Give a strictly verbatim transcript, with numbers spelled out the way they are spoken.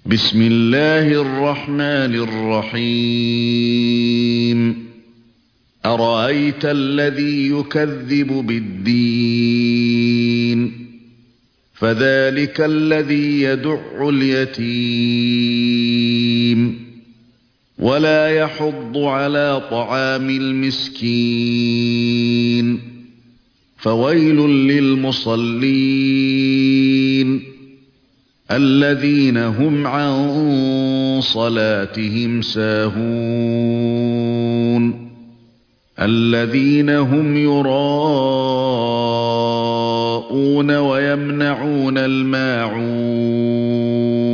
بسم الله الرحمن الرحيم أرأيت الذي يكذب بالدين فذلك الذي يدع اليتيم ولا يحض على طعام المسكين فويل للمصلين الذين هم عن صلاتهم ساهون الذين هم يراءون ويمنعون الماعون